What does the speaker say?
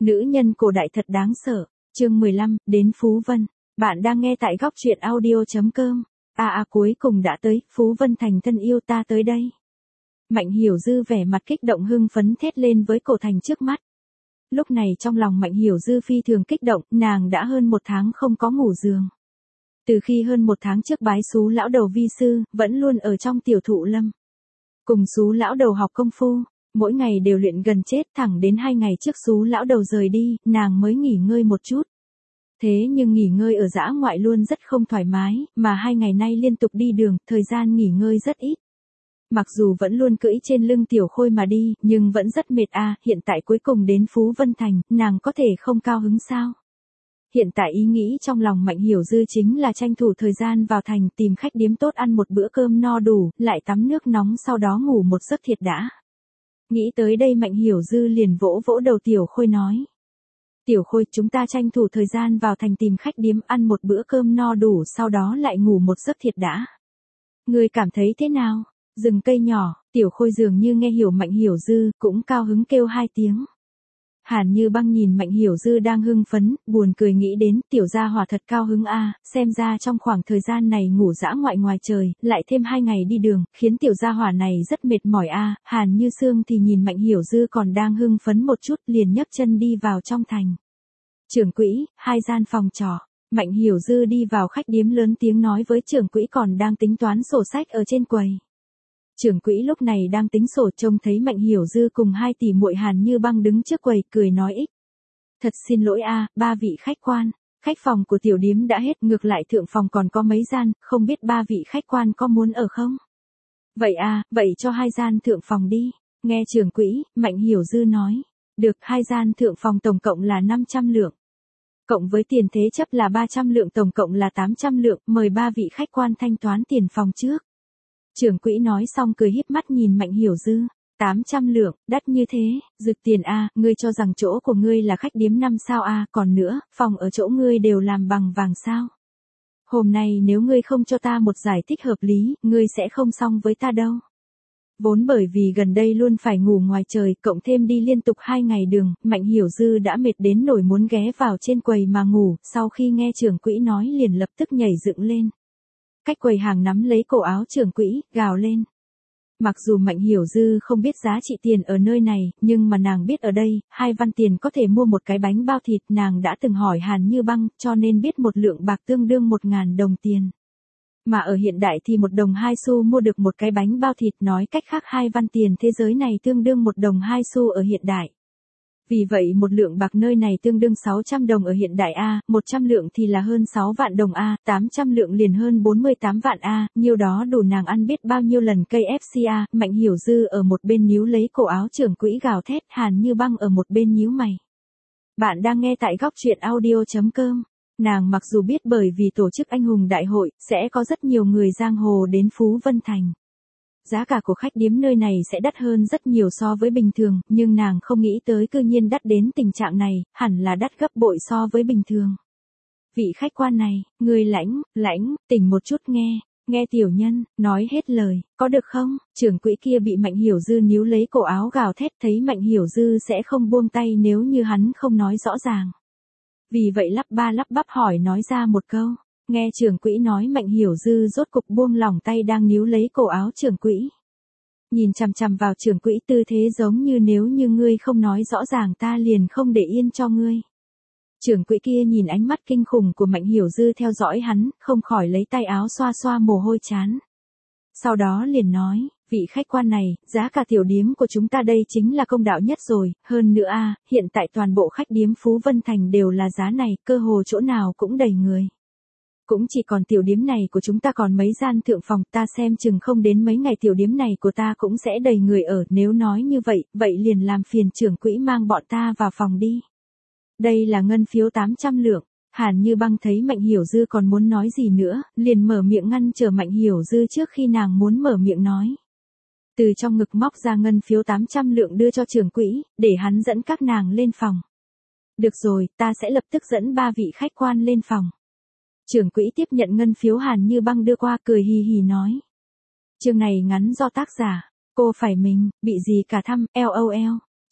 Nữ nhân cổ đại thật đáng sợ. Chương 15, đến Phú Vân. Bạn đang nghe tại góc truyện audio.com. Cuối cùng đã tới, Phú Vân thành thân yêu ta tới đây. Mạnh Hiểu Dư vẻ mặt kích động hưng phấn thét lên với cổ thành trước mắt. Lúc này trong lòng Mạnh Hiểu Dư phi thường kích động, nàng đã hơn 1 tháng không có ngủ giường. Từ khi hơn 1 tháng trước bái xú lão đầu vi sư, vẫn luôn ở trong tiểu thụ lâm. Cùng xú lão đầu học công phu, mỗi ngày đều luyện gần chết, thẳng đến 2 ngày trước xú lão đầu rời đi, nàng mới nghỉ ngơi một chút. Thế nhưng nghỉ ngơi ở dã ngoại luôn rất không thoải mái, mà 2 ngày nay liên tục đi đường, thời gian nghỉ ngơi rất ít. Mặc dù vẫn luôn cưỡi trên lưng tiểu khôi mà đi, nhưng vẫn rất mệt hiện tại cuối cùng đến Phú Vân Thành, nàng có thể không cao hứng sao? Hiện tại ý nghĩ trong lòng Mạnh Hiểu Dư chính là tranh thủ thời gian vào thành tìm khách điếm tốt ăn một bữa cơm no đủ, lại tắm nước nóng sau đó ngủ một giấc thiệt đã. Nghĩ tới đây Mạnh Hiểu Dư liền vỗ vỗ đầu tiểu khôi nói. Tiểu khôi, chúng ta tranh thủ thời gian vào thành tìm khách điếm ăn một bữa cơm no đủ sau đó lại ngủ một giấc thiệt đã. Ngươi cảm thấy thế nào? Rừng cây nhỏ, tiểu khôi dường như nghe hiểu Mạnh Hiểu Dư, cũng cao hứng kêu 2 tiếng. Hàn Như Băng nhìn Mạnh Hiểu Dư đang hưng phấn, buồn cười nghĩ đến tiểu gia hỏa thật cao hứng xem ra trong khoảng thời gian này ngủ dã ngoại ngoài trời, lại thêm 2 ngày đi đường, khiến tiểu gia hỏa này rất mệt mỏi Hàn Như Sương thì nhìn Mạnh Hiểu Dư còn đang hưng phấn một chút, liền nhấc chân đi vào trong thành. Trưởng quỹ, 2 gian phòng trọ. Mạnh Hiểu Dư đi vào khách điếm lớn tiếng nói với trưởng quỹ còn đang tính toán sổ sách ở trên quầy. Trưởng quỹ lúc này đang tính sổ trông thấy Mạnh Hiểu Dư cùng 2 tỷ muội Hàn Như Băng đứng trước quầy cười nói ích. Thật xin lỗi 3 vị khách quan, khách phòng của tiểu điếm đã hết, ngược lại thượng phòng còn có mấy gian, không biết 3 vị khách quan có muốn ở không? Vậy vậy cho 2 gian thượng phòng đi. Nghe trưởng quỹ, Mạnh Hiểu Dư nói. Được, 2 gian thượng phòng tổng cộng là 500 lượng. Cộng với tiền thế chấp là 300 lượng tổng cộng là 800 lượng, mời 3 vị khách quan thanh toán tiền phòng trước. Trưởng quỹ nói xong cười híp mắt nhìn Mạnh Hiểu Dư, 800 lượng, đắt như thế, rực tiền ngươi cho rằng chỗ của ngươi là khách điếm 5 sao còn nữa, phòng ở chỗ ngươi đều làm bằng vàng sao. Hôm nay nếu ngươi không cho ta một giải thích hợp lý, ngươi sẽ không xong với ta đâu. Vốn bởi vì gần đây luôn phải ngủ ngoài trời, cộng thêm đi liên tục 2 ngày đường, Mạnh Hiểu Dư đã mệt đến nỗi muốn ghé vào trên quầy mà ngủ, sau khi nghe trưởng quỹ nói liền lập tức nhảy dựng lên. Cách quầy hàng nắm lấy cổ áo trưởng quỹ, gào lên. Mặc dù Mạnh Hiểu Dư không biết giá trị tiền ở nơi này, nhưng mà nàng biết ở đây, 2 văn tiền có thể mua một cái bánh bao thịt, nàng đã từng hỏi Hàn Như Băng, cho nên biết 1 lượng bạc tương đương 1.000 đồng tiền. Mà ở hiện đại thì 1 đồng 2 xu mua được một cái bánh bao thịt, nói cách khác 2 văn tiền thế giới này tương đương 1 đồng 2 xu ở hiện đại. Vì vậy 1 lượng bạc nơi này tương đương 600 đồng ở hiện đại 100 lượng thì là hơn 6 vạn đồng 800 lượng liền hơn 48 vạn nhiêu đó đủ nàng ăn biết bao nhiêu lần KFC Mạnh Hiểu Dư ở một bên níu lấy cổ áo trưởng quỹ gào thét, Hàn Như Băng ở một bên nhíu mày. Bạn đang nghe tại góc truyện audio.com. Nàng mặc dù biết bởi vì tổ chức anh hùng đại hội, sẽ có rất nhiều người giang hồ đến Phú Vân Thành. Giá cả của khách điếm nơi này sẽ đắt hơn rất nhiều so với bình thường, nhưng nàng không nghĩ tới cư nhiên đắt đến tình trạng này, hẳn là đắt gấp bội so với bình thường. Vị khách quan này, người lãnh, tỉnh một chút nghe tiểu nhân, nói hết lời, có được không? Trưởng quỹ kia bị Mạnh Hiểu Dư níu lấy cổ áo gào thét, thấy Mạnh Hiểu Dư sẽ không buông tay nếu như hắn không nói rõ ràng. Vì vậy lắp bắp hỏi nói ra một câu. Nghe trưởng quỹ nói Mạnh Hiểu Dư rốt cục buông lỏng tay đang níu lấy cổ áo trưởng quỹ. Nhìn chằm chằm vào trưởng quỹ tư thế giống như nếu như ngươi không nói rõ ràng ta liền không để yên cho ngươi. Trưởng quỹ kia nhìn ánh mắt kinh khủng của Mạnh Hiểu Dư theo dõi hắn, không khỏi lấy tay áo xoa xoa mồ hôi chán. Sau đó liền nói, vị khách quan này, giá cả tiểu điếm của chúng ta đây chính là công đạo nhất rồi, hơn nữa hiện tại toàn bộ khách điếm Phú Vân Thành đều là giá này, cơ hồ chỗ nào cũng đầy người. Cũng chỉ còn tiểu điếm này của chúng ta còn mấy gian thượng phòng, ta xem chừng không đến mấy ngày tiểu điếm này của ta cũng sẽ đầy người ở, nếu nói như vậy, vậy liền làm phiền trưởng quỹ mang bọn ta vào phòng đi. Đây là ngân phiếu 800 lượng, Hàn Như Băng thấy Mạnh Hiểu Dư còn muốn nói gì nữa, liền mở miệng ngăn trở Mạnh Hiểu Dư trước khi nàng muốn mở miệng nói. Từ trong ngực móc ra ngân phiếu 800 lượng đưa cho trưởng quỹ, để hắn dẫn các nàng lên phòng. Được rồi, ta sẽ lập tức dẫn 3 vị khách quan lên phòng. Trưởng quỹ tiếp nhận ngân phiếu Hàn Như Băng đưa qua cười hì hì nói. Chương này ngắn do tác giả, cô phải mình, bị gì cả thăm, LOL.